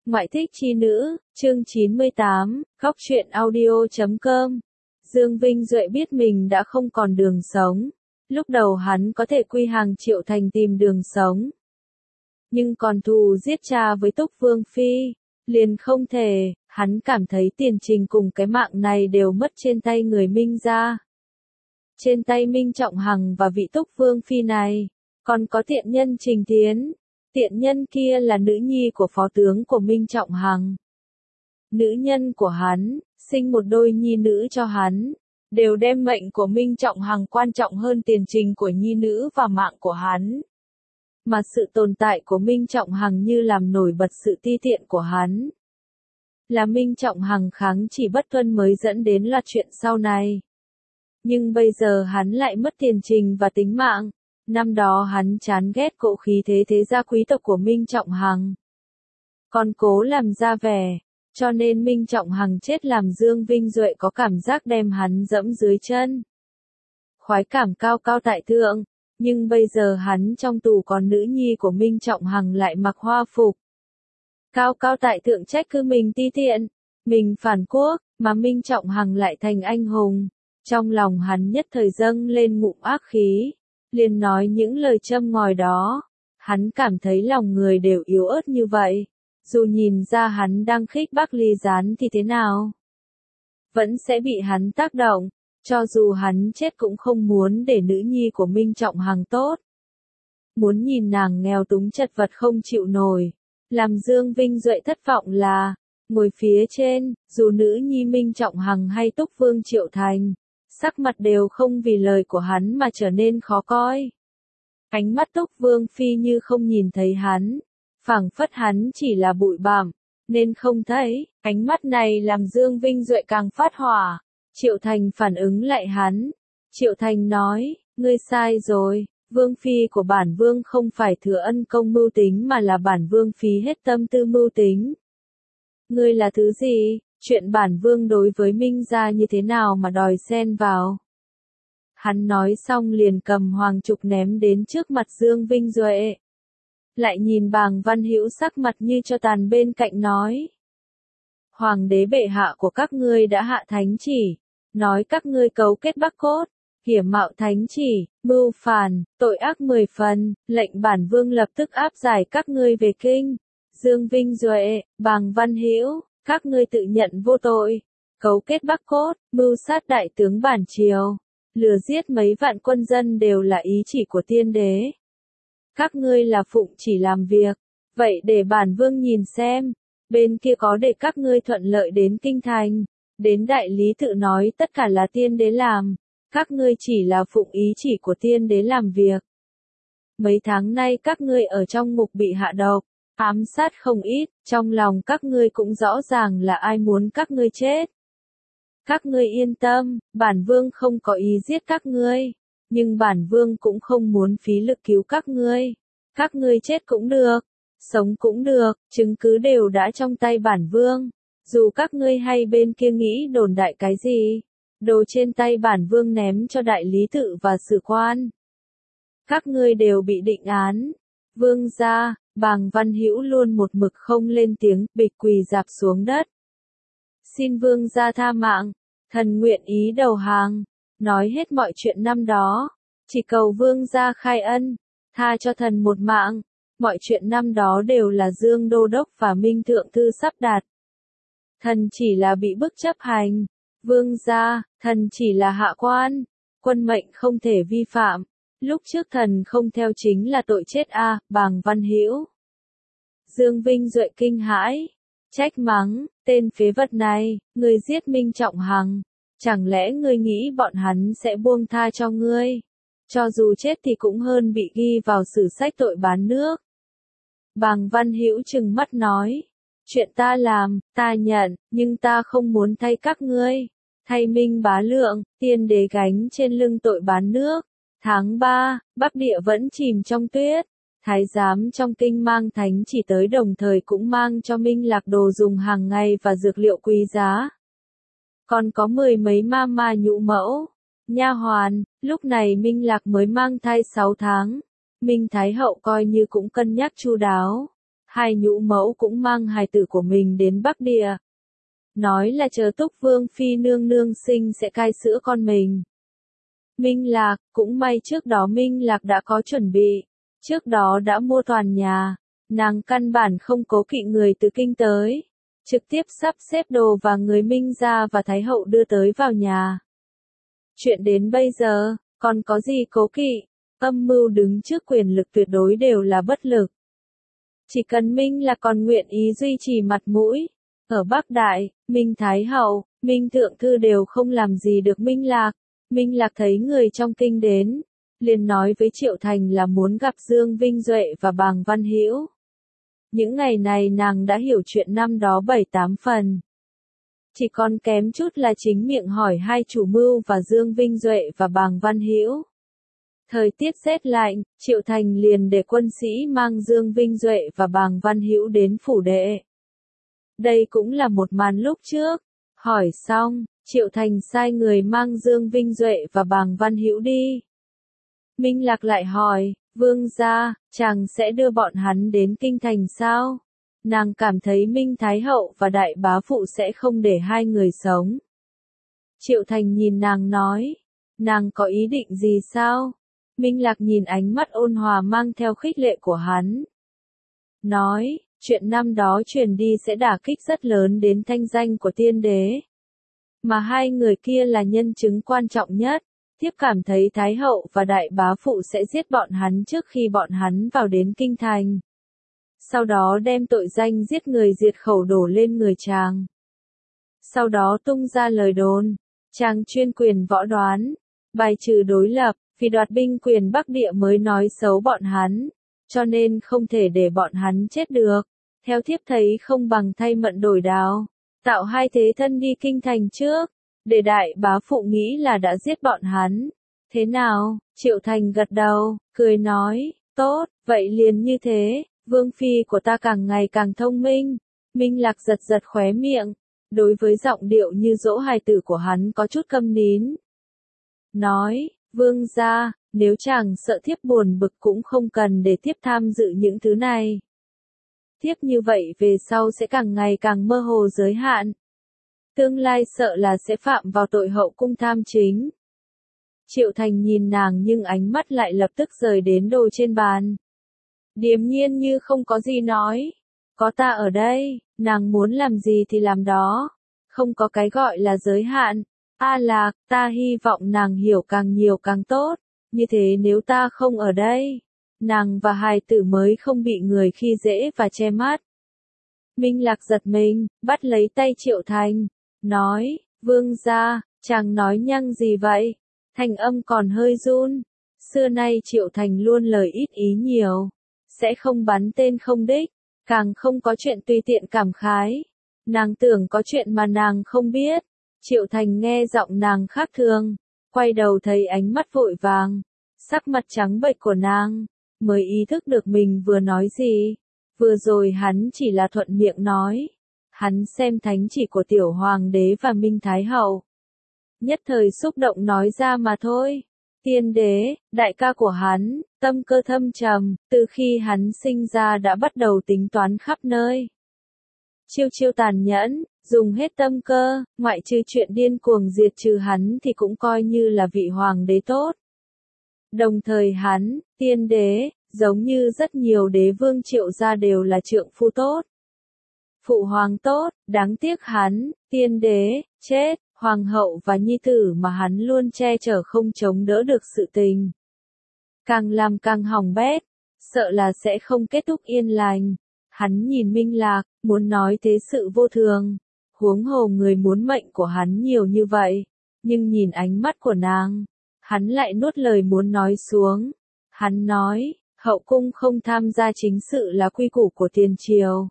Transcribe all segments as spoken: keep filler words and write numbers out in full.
Ngoại thích chi nữ, chương chín mươi tám, góc truyện audio chấm com. Dương Vinh Duệ biết mình đã không còn đường sống. Lúc đầu hắn có thể quy hàng Triệu Thành tìm đường sống. Nhưng còn thù giết cha với Túc Vương Phi, liền không thể, hắn cảm thấy tiền trình cùng cái mạng này đều mất trên tay người Minh gia. Trên tay Minh Trọng Hằng và vị Túc Vương Phi này, còn có tiện nhân Trình Tiến. Tiện nhân kia là nữ nhi của phó tướng của Minh Trọng Hằng. Nữ nhân của hắn, sinh một đôi nhi nữ cho hắn, đều đem mệnh của Minh Trọng Hằng quan trọng hơn tiền trình của nhi nữ và mạng của hắn. Mà sự tồn tại của Minh Trọng Hằng như làm nổi bật sự ti tiện của hắn. Là Minh Trọng Hằng kháng chỉ bất tuân mới dẫn đến loạt chuyện sau này. Nhưng bây giờ hắn lại mất tiền trình và tính mạng. Năm đó hắn chán ghét cỗ khí thế thế gia quý tộc của Minh Trọng Hằng. Còn cố làm ra vẻ, cho nên Minh Trọng Hằng chết làm Dương Vinh Duệ có cảm giác đem hắn dẫm dưới chân. Khoái cảm cao cao tại thượng, nhưng bây giờ hắn trong tù còn nữ nhi của Minh Trọng Hằng lại mặc hoa phục. Cao cao tại thượng trách cứ mình ti tiện, mình phản quốc, mà Minh Trọng Hằng lại thành anh hùng. Trong lòng hắn nhất thời dâng lên ngụm ác khí. Liền nói những lời châm ngòi đó, hắn cảm thấy lòng người đều yếu ớt như vậy, dù nhìn ra hắn đang khích bác ly gián thì thế nào, vẫn sẽ bị hắn tác động, cho dù hắn chết cũng không muốn để nữ nhi của Minh Trọng Hằng tốt. Muốn nhìn nàng nghèo túng chật vật không chịu nổi, làm Dương Vinh Duệ thất vọng là, ngồi phía trên, dù nữ nhi Minh Trọng Hằng hay Túc Vương Triệu Thành. Sắc mặt đều không vì lời của hắn mà trở nên khó coi. Ánh mắt Túc Vương Phi như không nhìn thấy hắn, phảng phất hắn chỉ là bụi bặm, nên không thấy. Ánh mắt này làm Dương Vinh Duệ càng phát hỏa. Triệu Thành phản ứng lại hắn. Triệu Thành nói, ngươi sai rồi, Vương Phi của bản Vương không phải thừa ân công mưu tính mà là bản Vương phí hết tâm tư mưu tính. Ngươi là thứ gì? Chuyện bản Vương đối với Minh gia như thế nào mà đòi xen vào. Hắn nói xong liền cầm hoàng trục ném đến trước mặt Dương Vinh Duệ. Lại nhìn Bàng Văn Hữu sắc mặt như cho tàn bên cạnh nói. Hoàng đế bệ hạ của các ngươi đã hạ thánh chỉ, nói các ngươi cấu kết Bắc Cốt, hiểm mạo thánh chỉ, mưu phản, tội ác mười phần, lệnh bản Vương lập tức áp giải các ngươi về kinh. Dương Vinh Duệ, Bàng Văn Hữu. Các ngươi tự nhận vô tội, cấu kết Bắc Cốt, mưu sát đại tướng bản triều, lừa giết mấy vạn quân dân đều là ý chỉ của tiên đế. Các ngươi là phụng chỉ làm việc, vậy để bản Vương nhìn xem, bên kia có để các ngươi thuận lợi đến kinh thành, đến đại lý tự nói tất cả là tiên đế làm, các ngươi chỉ là phụng ý chỉ của tiên đế làm việc. Mấy tháng nay các ngươi ở trong ngục bị hạ độc. Ám sát không ít, trong lòng các ngươi cũng rõ ràng là ai muốn các ngươi chết. Các ngươi yên tâm, bản Vương không có ý giết các ngươi, nhưng bản Vương cũng không muốn phí lực cứu các ngươi. Các ngươi chết cũng được, sống cũng được, chứng cứ đều đã trong tay bản Vương. Dù các ngươi hay bên kia nghĩ đồn đại cái gì, đồ trên tay bản Vương ném cho đại lý tự và sử quan. Các ngươi đều bị định án. Vương gia. Bàng Văn Hữu luôn một mực không lên tiếng, bịch quỳ rạp xuống đất. Xin Vương gia tha mạng, thần nguyện ý đầu hàng, nói hết mọi chuyện năm đó, chỉ cầu Vương gia khai ân, tha cho thần một mạng, mọi chuyện năm đó đều là Dương Đô Đốc và Minh Thượng Thư sắp đặt. Thần chỉ là bị bức chấp hành, Vương gia, thần chỉ là hạ quan, quân mệnh không thể vi phạm. Lúc trước thần không theo chính là tội chết a, à, Bàng Văn Hữu. Dương Vinh Duệ kinh hãi, trách mắng, tên phế vật này, ngươi giết Minh Trọng Hằng, chẳng lẽ ngươi nghĩ bọn hắn sẽ buông tha cho ngươi? Cho dù chết thì cũng hơn bị ghi vào sử sách tội bán nước. Bàng Văn Hữu trừng mắt nói, chuyện ta làm, ta nhận, nhưng ta không muốn thay các ngươi, thay Minh Bá Lượng, tiên đế gánh trên lưng tội bán nước. Tháng ba, Bắc Địa vẫn chìm trong tuyết, thái giám trong kinh mang thánh chỉ tới đồng thời cũng mang cho Minh Lạc đồ dùng hàng ngày và dược liệu quý giá. Còn có mười mấy ma ma nhũ mẫu, nha hoàn, lúc này Minh Lạc mới mang thai sáu tháng, Minh Thái Hậu coi như cũng cân nhắc chu đáo, hai nhũ mẫu cũng mang hài tử của mình đến Bắc Địa. Nói là chờ Túc Vương Phi nương nương sinh sẽ cai sữa con mình. Minh Lạc, cũng may trước đó Minh Lạc đã có chuẩn bị, trước đó đã mua toàn nhà, nàng căn bản không cố kỵ người từ kinh tới, trực tiếp sắp xếp đồ và người Minh gia và Thái hậu đưa tới vào nhà. Chuyện đến bây giờ, còn có gì cố kỵ, âm mưu đứng trước quyền lực tuyệt đối đều là bất lực. Chỉ cần Minh Lạc còn nguyện ý duy trì mặt mũi, ở Bắc Đại, Minh Thái hậu, Minh Thượng Thư đều không làm gì được Minh Lạc. Minh Lạc thấy người trong kinh đến, liền nói với Triệu Thành là muốn gặp Dương Vinh Duệ và Bàng Văn Hữu. Những ngày này nàng đã hiểu chuyện năm đó bảy tám phần. Chỉ còn kém chút là chính miệng hỏi hai chủ mưu và Dương Vinh Duệ và Bàng Văn Hữu. Thời tiết rét lạnh, Triệu Thành liền để quân sĩ mang Dương Vinh Duệ và Bàng Văn Hữu đến phủ đệ. Đây cũng là một màn lúc trước. Hỏi xong, Triệu Thành sai người mang Dương Vinh Duệ và Bàng Văn Hữu đi. Minh Lạc lại hỏi, vương gia, chàng sẽ đưa bọn hắn đến kinh thành sao? Nàng cảm thấy Minh Thái hậu và đại bá phụ sẽ không để hai người sống. Triệu Thành nhìn nàng nói, nàng có ý định gì sao? Minh Lạc nhìn ánh mắt ôn hòa mang theo khích lệ của hắn. Nói, chuyện năm đó truyền đi sẽ đả kích rất lớn đến thanh danh của tiên đế. Mà hai người kia là nhân chứng quan trọng nhất, thiếp cảm thấy Thái hậu và đại bá phụ sẽ giết bọn hắn trước khi bọn hắn vào đến kinh thành. Sau đó đem tội danh giết người diệt khẩu đổ lên người chàng. Sau đó tung ra lời đồn, chàng chuyên quyền võ đoán, bài trừ đối lập, vì đoạt binh quyền Bắc Địa mới nói xấu bọn hắn, cho nên không thể để bọn hắn chết được. Theo thiếp thấy không bằng thay mận đổi đao, tạo hai thế thân đi kinh thành trước, để đại bá phụ nghĩ là đã giết bọn hắn. Thế nào? Triệu Thành gật đầu, cười nói, tốt, vậy liền như thế, vương phi của ta càng ngày càng thông minh. Minh Lạc giật giật khóe miệng, đối với giọng điệu như dỗ hài tử của hắn có chút câm nín. Nói, vương gia, nếu chàng sợ thiếp buồn bực cũng không cần để thiếp tham dự những thứ này. Thiếp như vậy về sau sẽ càng ngày càng mơ hồ giới hạn. Tương lai sợ là sẽ phạm vào tội hậu cung tham chính. Triệu Thành nhìn nàng nhưng ánh mắt lại lập tức rời đến đồ trên bàn. Điềm nhiên như không có gì nói. Có ta ở đây, nàng muốn làm gì thì làm đó. Không có cái gọi là giới hạn. A Lạc, ta hy vọng nàng hiểu càng nhiều càng tốt. Như thế nếu ta không ở đây, nàng và hài tử mới không bị người khi dễ và che mắt. Minh Lạc giật mình, bắt lấy tay Triệu Thành, nói, vương gia, chàng nói nhăng gì vậy? Thành âm còn hơi run. Xưa nay Triệu Thành luôn lời ít ý nhiều, sẽ không bắn tên không đích, càng không có chuyện tùy tiện cảm khái. Nàng tưởng có chuyện mà nàng không biết. Triệu Thành nghe giọng nàng khác thường, quay đầu thấy ánh mắt vội vàng, sắc mặt trắng bệch của nàng, mới ý thức được mình vừa nói gì. Vừa rồi hắn chỉ là thuận miệng nói. Hắn xem thánh chỉ của tiểu hoàng đế và Minh Thái hậu. Nhất thời xúc động nói ra mà thôi. Tiên đế, đại ca của hắn, tâm cơ thâm trầm, từ khi hắn sinh ra đã bắt đầu tính toán khắp nơi. Chiêu chiêu tàn nhẫn, dùng hết tâm cơ, ngoại trừ chuyện điên cuồng diệt trừ hắn thì cũng coi như là vị hoàng đế tốt. Đồng thời hắn, tiên đế, giống như rất nhiều đế vương Triệu gia đều là trượng phu tốt. Phụ hoàng tốt, đáng tiếc hắn, tiên đế, chết, hoàng hậu và nhi tử mà hắn luôn che chở không chống đỡ được sự tình. Càng làm càng hỏng bét, sợ là sẽ không kết thúc yên lành. Hắn nhìn Minh Lạc, muốn nói thế sự vô thường, huống hồ người muốn mệnh của hắn nhiều như vậy, nhưng nhìn ánh mắt của nàng, hắn lại nuốt lời muốn nói xuống. Hắn nói, hậu cung không tham gia chính sự là quy củ của tiền triều.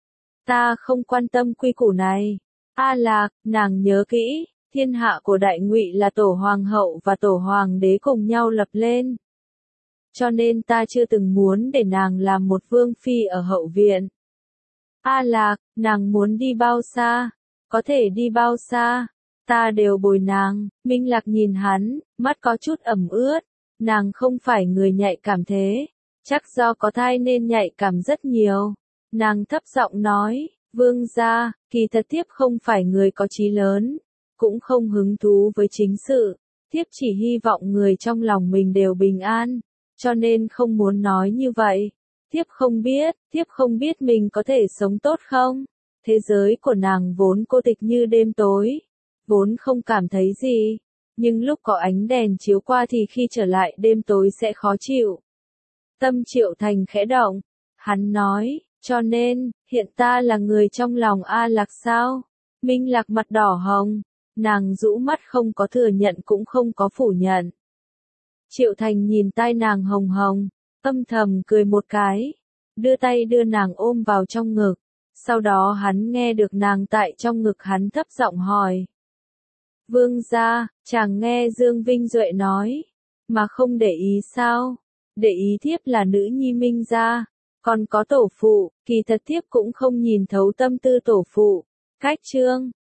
Ta không quan tâm quy củ này. A Lạc, nàng nhớ kỹ, thiên hạ của Đại Ngụy là tổ hoàng hậu và tổ hoàng đế cùng nhau lập lên. Cho nên ta chưa từng muốn để nàng làm một vương phi ở hậu viện. A Lạc, nàng muốn đi bao xa? Có thể đi bao xa? Ta đều bồi nàng. Minh Lạc nhìn hắn, mắt có chút ẩm ướt. Nàng không phải người nhạy cảm thế. Chắc do có thai nên nhạy cảm rất nhiều. Nàng thấp giọng nói, vương gia, kỳ thật thiếp không phải người có chí lớn, cũng không hứng thú với chính sự, thiếp chỉ hy vọng người trong lòng mình đều bình an, cho nên không muốn nói như vậy. Thiếp không biết, thiếp không biết mình có thể sống tốt không? Thế giới của nàng vốn cô tịch như đêm tối, vốn không cảm thấy gì, nhưng lúc có ánh đèn chiếu qua thì khi trở lại đêm tối sẽ khó chịu. Tâm Triệu Thành khẽ động, hắn nói, cho nên, hiện ta là người trong lòng A Lạc sao? Minh Lạc mặt đỏ hồng, nàng rũ mắt không có thừa nhận cũng không có phủ nhận. Triệu Thành nhìn tai nàng hồng hồng, âm thầm cười một cái, đưa tay đưa nàng ôm vào trong ngực, sau đó hắn nghe được nàng tại trong ngực hắn thấp giọng hỏi. Vương gia, chàng nghe Dương Vinh Duệ nói, mà không để ý sao? Để ý thiếp là nữ nhi Minh gia, còn có tổ phụ, kỳ thật thiếp cũng không nhìn thấu tâm tư tổ phụ. Cách chương